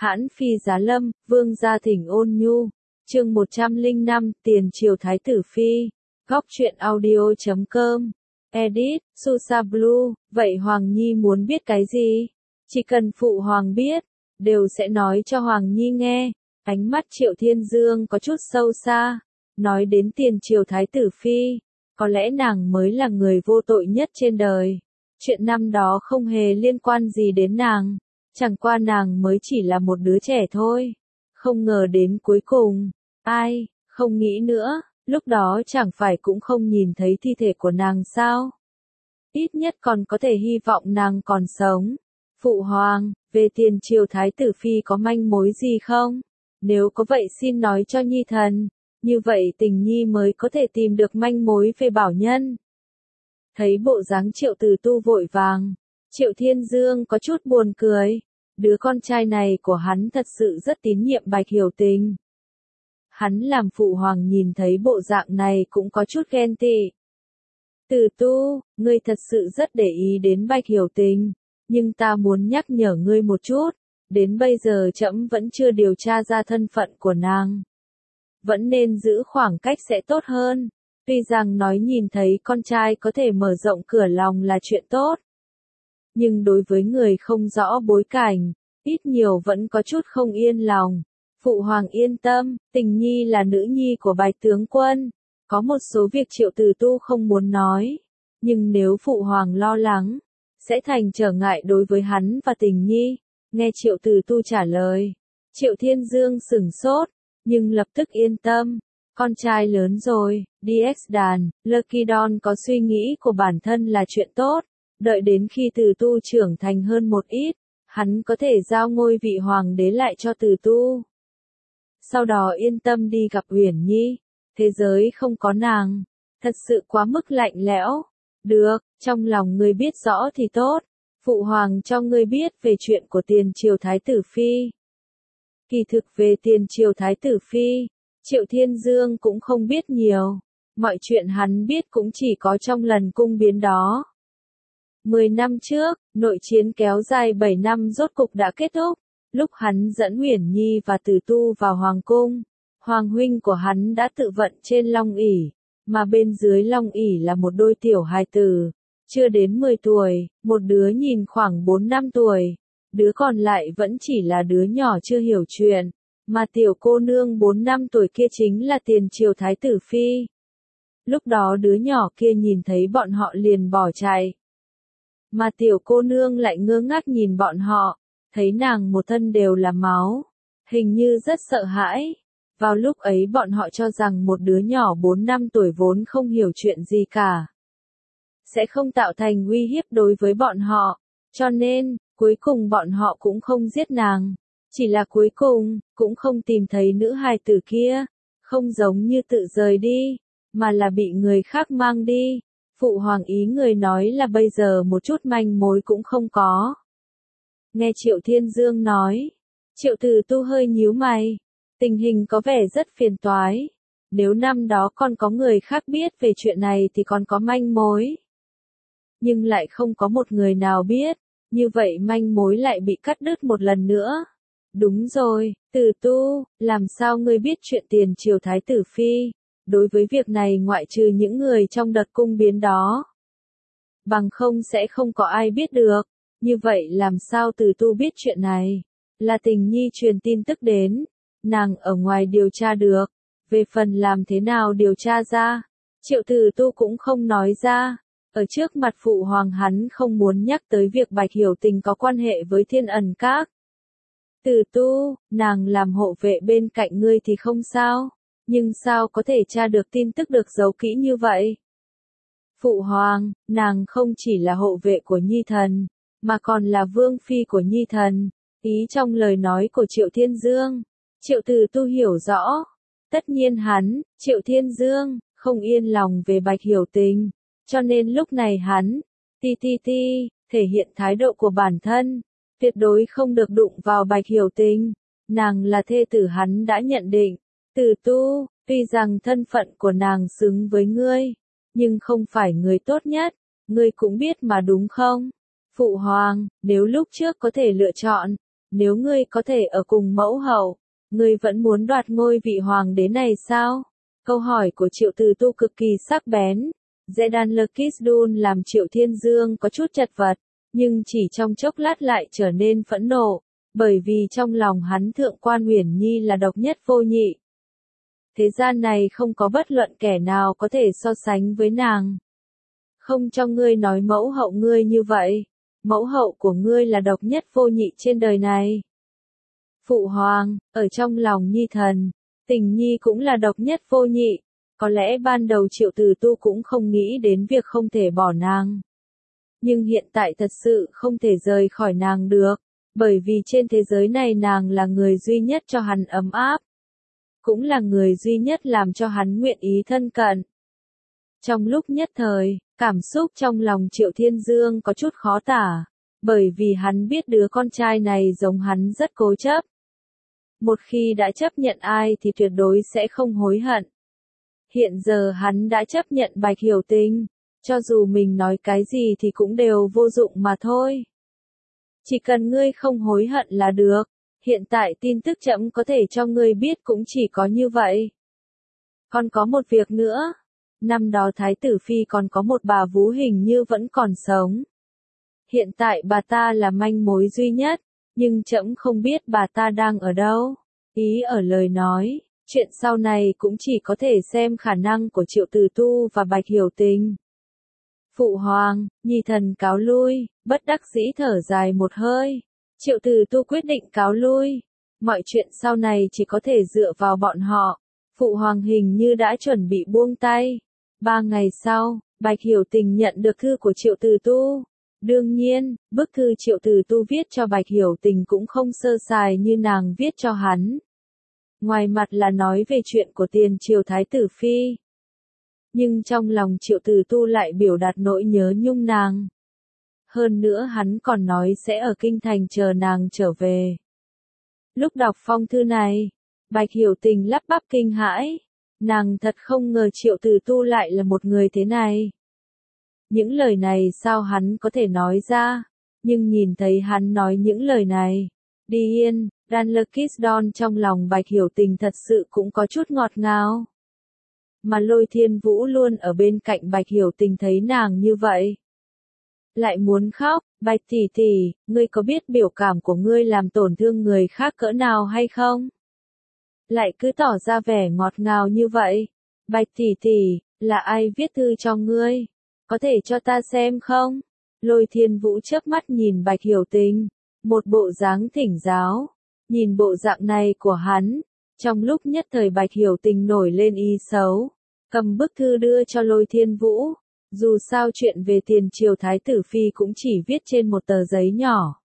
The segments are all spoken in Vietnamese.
Hãn Phi Giá Lâm, Vương Gia Thỉnh Ôn Nhu, chương 105, Tiền Triều Thái Tử Phi, Góc truyện audio.com, edit, Susa Blue, vậy Hoàng Nhi muốn biết cái gì? Chỉ cần Phụ Hoàng biết, đều sẽ nói cho Hoàng Nhi nghe. Ánh mắt Triệu Thiên Dương có chút sâu xa, nói đến Tiền Triều Thái Tử Phi, có lẽ nàng mới là người vô tội nhất trên đời. Chuyện năm đó không hề liên quan gì đến nàng, chẳng qua nàng mới chỉ là một đứa trẻ thôi. Không ngờ đến cuối cùng, ai, không nghĩ nữa, lúc đó chẳng phải cũng không nhìn thấy thi thể của nàng sao? Ít nhất còn có thể hy vọng nàng còn sống. Phụ Hoàng, về Tiền Triều Thái Tử Phi có manh mối gì không? Nếu có vậy xin nói cho Nhi thần, như vậy Tình Nhi mới có thể tìm được manh mối về Bảo Nhân. Thấy bộ dáng Triệu Từ Tu vội vàng, Triệu Thiên Dương có chút buồn cười. Đứa con trai này của hắn thật sự rất tín nhiệm Bạch Hiểu Tình. Hắn làm Phụ Hoàng nhìn thấy bộ dạng này cũng có chút ghen tị. Từ Tu, ngươi thật sự rất để ý đến Bạch Hiểu Tình, nhưng ta muốn nhắc nhở ngươi một chút, đến bây giờ trẫm vẫn chưa điều tra ra thân phận của nàng. Vẫn nên giữ khoảng cách sẽ tốt hơn. Tuy rằng nói nhìn thấy con trai có thể mở rộng cửa lòng là chuyện tốt, nhưng đối với người không rõ bối cảnh, ít nhiều vẫn có chút không yên lòng. Phụ Hoàng yên tâm, Tình Nhi là nữ nhi của Bạch tướng quân, có một số việc Triệu Từ Tu không muốn nói, nhưng nếu Phụ Hoàng lo lắng, sẽ thành trở ngại đối với hắn và Tình Nhi. Nghe Triệu Từ Tu trả lời, Triệu Thiên Dương sửng sốt, nhưng lập tức yên tâm. Con trai lớn rồi, DX đàn, Lucky Don có suy nghĩ của bản thân là chuyện tốt. Đợi đến khi Từ Tu trưởng thành hơn một ít, hắn có thể giao ngôi vị hoàng đế lại cho Từ Tu. Sau đó yên tâm đi gặp Uyển Nhi. Thế giới không có nàng, thật sự quá mức lạnh lẽo. Được, trong lòng ngươi biết rõ thì tốt. Phụ Hoàng cho ngươi biết về chuyện của Tiền Triều Thái Tử Phi. Kỳ thực về Tiền Triều Thái Tử Phi, Triệu Thiên Dương cũng không biết nhiều. Mọi chuyện hắn biết cũng chỉ có trong lần cung biến đó. 10 năm trước, nội chiến kéo dài 7 năm rốt cục đã kết thúc. Lúc hắn dẫn Uyển Nhi và Từ Tu vào Hoàng cung, Hoàng huynh của hắn đã tự vận trên long ỷ, mà bên dưới long ỷ là một đôi tiểu hài tử, chưa đến 10 tuổi, một đứa nhìn khoảng 4 năm tuổi, đứa còn lại vẫn chỉ là đứa nhỏ chưa hiểu chuyện, mà tiểu cô nương 4 năm tuổi kia chính là Tiền Triều Thái Tử Phi. Lúc đó đứa nhỏ kia nhìn thấy bọn họ liền bỏ chạy, mà tiểu cô nương lại ngơ ngác nhìn bọn họ, thấy nàng một thân đều là máu, hình như rất sợ hãi. Vào lúc ấy bọn họ cho rằng một đứa nhỏ 4 năm tuổi vốn không hiểu chuyện gì cả, sẽ không tạo thành uy hiếp đối với bọn họ, cho nên, cuối cùng bọn họ cũng không giết nàng. Chỉ là cuối cùng, cũng không tìm thấy nữ hài tử kia, không giống như tự rời đi, mà là bị người khác mang đi. Phụ Hoàng ý người nói là bây giờ một chút manh mối cũng không có. Nghe Triệu Thiên Dương nói, Triệu Từ Tu hơi nhíu mày, tình hình có vẻ rất phiền toái. Nếu năm đó còn có người khác biết về chuyện này thì còn có manh mối. Nhưng lại không có một người nào biết, như vậy manh mối lại bị cắt đứt một lần nữa. Đúng rồi, Từ Tu, làm sao ngươi biết chuyện Tiền Triều Thái Tử Phi? Đối với việc này ngoại trừ những người trong đợt cung biến đó, bằng không sẽ không có ai biết được. Như vậy làm sao Từ Tu biết chuyện này? Là Tình Nhi truyền tin tức đến, nàng ở ngoài điều tra được. Về phần làm thế nào điều tra ra, Triệu Từ Tu cũng không nói ra. Ở trước mặt Phụ Hoàng hắn không muốn nhắc tới việc Bạch Hiểu Tình có quan hệ với Thiên Ẩn Các. Từ Tu, nàng làm hộ vệ bên cạnh ngươi thì không sao, nhưng sao có thể tra được tin tức được giấu kỹ như vậy? Phụ Hoàng, nàng không chỉ là hộ vệ của Nhi thần, mà còn là vương phi của Nhi thần. Ý trong lời nói của Triệu Thiên Dương, Triệu Từ Tu hiểu rõ. Tất nhiên hắn, Triệu Thiên Dương, không yên lòng về Bạch Hiểu Tình, cho nên lúc này hắn, thể hiện thái độ của bản thân, tuyệt đối không được đụng vào Bạch Hiểu Tình. Nàng là thê tử hắn đã nhận định. Từ Tu, tuy rằng thân phận của nàng xứng với ngươi, nhưng không phải người tốt nhất, ngươi cũng biết mà đúng không? Phụ Hoàng, nếu lúc trước có thể lựa chọn, nếu ngươi có thể ở cùng mẫu hậu, ngươi vẫn muốn đoạt ngôi vị hoàng đế này sao? Câu hỏi của Triệu Từ Tu cực kỳ sắc bén. Zedan Lekisdun làm Triệu Thiên Dương có chút chật vật, nhưng chỉ trong chốc lát lại trở nên phẫn nộ, bởi vì trong lòng hắn Thượng quan Uyển Nhi là độc nhất vô nhị. Thế gian này không có bất luận kẻ nào có thể so sánh với nàng. Không cho ngươi nói mẫu hậu ngươi như vậy, mẫu hậu của ngươi là độc nhất vô nhị trên đời này. Phụ hoàng, ở trong lòng Nhi thần, Tình Nhi cũng là độc nhất vô nhị, có lẽ ban đầu Triệu Từ Tu cũng không nghĩ đến việc không thể bỏ nàng. Nhưng hiện tại thật sự không thể rời khỏi nàng được, bởi vì trên thế giới này nàng là người duy nhất cho hắn ấm áp, cũng là người duy nhất làm cho hắn nguyện ý thân cận. Trong lúc nhất thời, cảm xúc trong lòng Triệu Thiên Dương có chút khó tả, bởi vì hắn biết đứa con trai này giống hắn rất cố chấp. Một khi đã chấp nhận ai thì tuyệt đối sẽ không hối hận. Hiện giờ hắn đã chấp nhận Bạch Hiểu Tình, cho dù mình nói cái gì thì cũng đều vô dụng mà thôi. Chỉ cần ngươi không hối hận là được, hiện tại tin tức trẫm có thể cho ngươi biết cũng chỉ có như vậy. Còn có một việc nữa, năm đó Thái tử Phi còn có một bà vú hình như vẫn còn sống. Hiện tại bà ta là manh mối duy nhất, nhưng trẫm không biết bà ta đang ở đâu. Ý ở lời nói, chuyện sau này cũng chỉ có thể xem khả năng của Triệu Từ Tu và Bạch Hiểu Tình. Phụ hoàng, Nhi thần cáo lui, bất đắc dĩ thở dài một hơi. Triệu Từ Tu quyết định cáo lui. Mọi chuyện sau này chỉ có thể dựa vào bọn họ. Phụ hoàng hình như đã chuẩn bị buông tay. 3 ngày sau, Bạch Hiểu Tình nhận được thư của Triệu Từ Tu. Đương nhiên, bức thư Triệu Từ Tu viết cho Bạch Hiểu Tình cũng không sơ sài như nàng viết cho hắn. Ngoài mặt là nói về chuyện của tiền triều Thái tử Phi. Nhưng trong lòng Triệu Từ Tu lại biểu đạt nỗi nhớ nhung nàng. Hơn nữa hắn còn nói sẽ ở kinh thành chờ nàng trở về. Lúc đọc phong thư này, Bạch Hiểu Tình lắp bắp kinh hãi. Nàng thật không ngờ Triệu Từ Tu lại là một người thế này. Những lời này sao hắn có thể nói ra, nhưng nhìn thấy hắn nói những lời này, đi yên, Dan Lekisdon trong lòng Bạch Hiểu Tình thật sự cũng có chút ngọt ngào. Mà Lôi Thiên Vũ luôn ở bên cạnh Bạch Hiểu Tình thấy nàng như vậy. Lại muốn khóc, Bạch tỷ tỷ, ngươi có biết biểu cảm của ngươi làm tổn thương người khác cỡ nào hay không? Lại cứ tỏ ra vẻ ngọt ngào như vậy. Bạch tỷ tỷ, là ai viết thư cho ngươi? Có thể cho ta xem không? Lôi Thiên Vũ chớp mắt nhìn Bạch Hiểu Tình, một bộ dáng thỉnh giáo. Nhìn bộ dạng này của hắn, trong lúc nhất thời Bạch Hiểu Tình nổi lên ý xấu, cầm bức thư đưa cho Lôi Thiên Vũ. Dù sao chuyện về tiền triều Thái tử Phi cũng chỉ viết trên một tờ giấy nhỏ.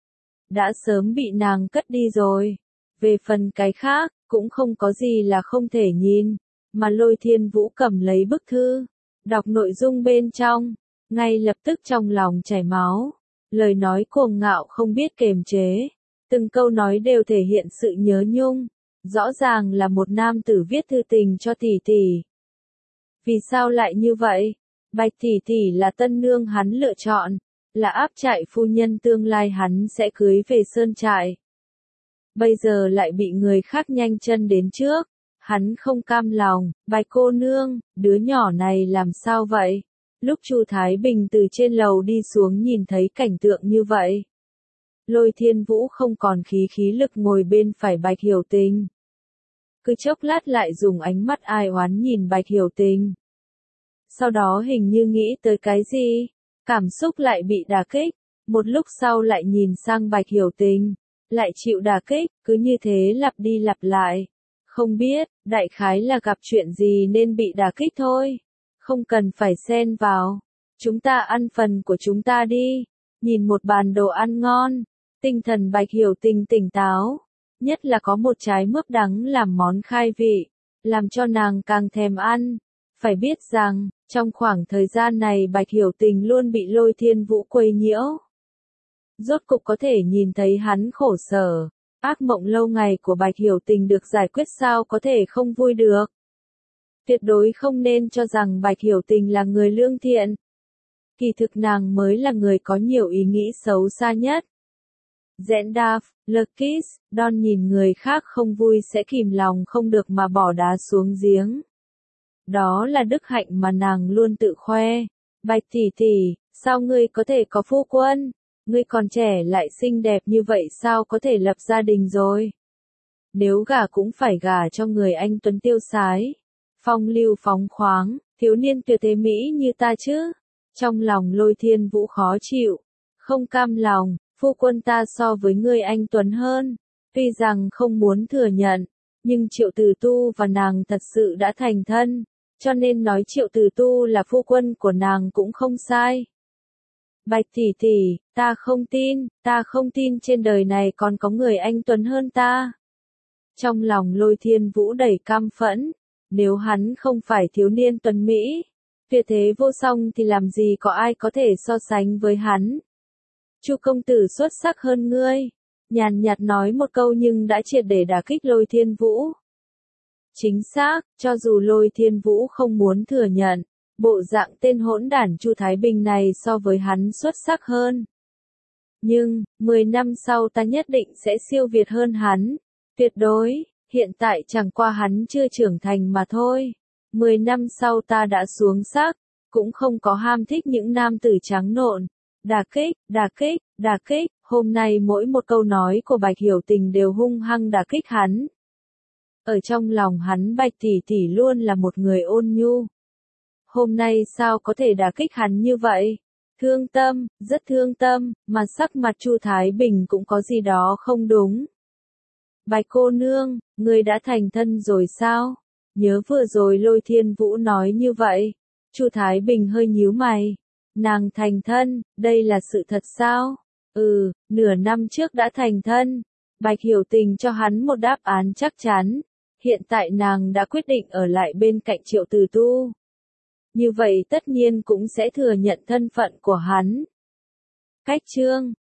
Đã sớm bị nàng cất đi rồi. Về phần cái khác, cũng không có gì là không thể nhìn. Mà Lôi Thiên Vũ cầm lấy bức thư, đọc nội dung bên trong, ngay lập tức trong lòng chảy máu. Lời nói cuồng ngạo không biết kềm chế. Từng câu nói đều thể hiện sự nhớ nhung. Rõ ràng là một nam tử viết thư tình cho tỷ tỷ. Vì sao lại như vậy? Bạch tỷ tỷ là tân nương hắn lựa chọn, là áp trại phu nhân tương lai hắn sẽ cưới về sơn trại. Bây giờ lại bị người khác nhanh chân đến trước, hắn không cam lòng. Bạch cô nương, đứa nhỏ này làm sao vậy? Lúc Chu Thái Bình từ trên lầu đi xuống nhìn thấy cảnh tượng như vậy, Lôi Thiên Vũ không còn khí lực ngồi bên phải Bạch Hiểu Tình. Cứ chốc lát lại dùng ánh mắt ai oán nhìn Bạch Hiểu Tình. Sau đó hình như nghĩ tới cái gì, cảm xúc lại bị đả kích, một lúc sau lại nhìn sang Bạch Hiểu Tình, lại chịu đả kích, cứ như thế lặp đi lặp lại. Không biết, đại khái là gặp chuyện gì nên bị đả kích thôi. Không cần phải xen vào. Chúng ta ăn phần của chúng ta đi. Nhìn một bàn đồ ăn ngon, tinh thần Bạch Hiểu Tình tỉnh táo. Nhất là có một trái mướp đắng làm món khai vị, làm cho nàng càng thèm ăn. Phải biết rằng, trong khoảng thời gian này Bạch Hiểu Tình luôn bị Lôi Thiên Vũ quấy nhiễu. Rốt cục có thể nhìn thấy hắn khổ sở. Ác mộng lâu ngày của Bạch Hiểu Tình được giải quyết sao có thể không vui được. Tuyệt đối không nên cho rằng Bạch Hiểu Tình là người lương thiện. Kỳ thực nàng mới là người có nhiều ý nghĩ xấu xa nhất. Rẽn đạp, Lurkis, Don nhìn người khác không vui sẽ kìm lòng không được mà bỏ đá xuống giếng. Đó là đức hạnh mà nàng luôn tự khoe. Bạch tỷ tỷ, sao ngươi có thể có phu quân? Ngươi còn trẻ lại xinh đẹp như vậy sao có thể lập gia đình rồi? Nếu gả cũng phải gả cho người anh tuấn tiêu sái, phong lưu phóng khoáng, thiếu niên tuyệt thế mỹ như ta chứ. Trong lòng Lôi Thiên Vũ khó chịu, không cam lòng, phu quân ta so với ngươi anh tuấn hơn. Tuy rằng không muốn thừa nhận, nhưng Triệu Tử Tu và nàng thật sự đã thành thân, cho nên nói Triệu Tử Tu là phu quân của nàng cũng không sai. Bạch tỷ tỷ, ta không tin trên đời này còn có người anh tuấn hơn ta. Trong lòng Lôi Thiên Vũ đầy căm phẫn, nếu hắn không phải thiếu niên tuấn Mỹ, tuyệt thế vô song thì làm gì có ai có thể so sánh với hắn. Chu công tử xuất sắc hơn ngươi, nhàn nhạt nói một câu nhưng đã triệt để đả kích Lôi Thiên Vũ. Chính xác, cho dù Lôi Thiên Vũ không muốn thừa nhận, bộ dạng tên hỗn đản Chu Thái Bình này so với hắn xuất sắc hơn. Nhưng, 10 năm sau ta nhất định sẽ siêu việt hơn hắn. Tuyệt đối, hiện tại chẳng qua hắn chưa trưởng thành mà thôi. 10 năm sau ta đã xuống sắc, cũng không có ham thích những nam tử trắng nộn. Đả kích, hôm nay mỗi một câu nói của Bạch Hiểu Tình đều hung hăng đả kích hắn. Ở trong lòng hắn Bạch tỷ tỷ luôn là một người ôn nhu. Hôm nay sao có thể đả kích hắn như vậy? Thương tâm, rất thương tâm, mà sắc mặt Chu Thái Bình cũng có gì đó không đúng. Bạch cô nương, ngươi đã thành thân rồi sao? Nhớ vừa rồi Lôi Thiên Vũ nói như vậy. Chu Thái Bình hơi nhíu mày. Nàng thành thân, đây là sự thật sao? Nửa năm trước đã thành thân. Bạch Hiểu Tình cho hắn một đáp án chắc chắn. Hiện tại nàng đã quyết định ở lại bên cạnh Triệu Tử Tu. Như vậy tất nhiên cũng sẽ thừa nhận thân phận của hắn. Cách chương